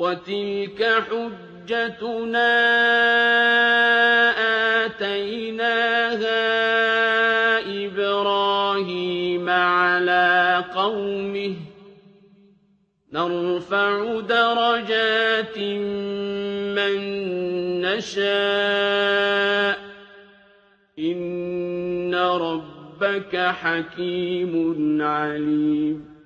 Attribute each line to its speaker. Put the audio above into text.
Speaker 1: وَتِلْكَ حُجَّتُنَا آتَيْنَاهَا إِبْرَاهِيمَ عَلَىٰ قَوْمِهِ ۚ نَرْفَعُ دَرَجَاتٍ مَّن نَّشَاءُ ۗ إِنَّ رَبَّكَ حَكِيمٌ عَلِيمٌ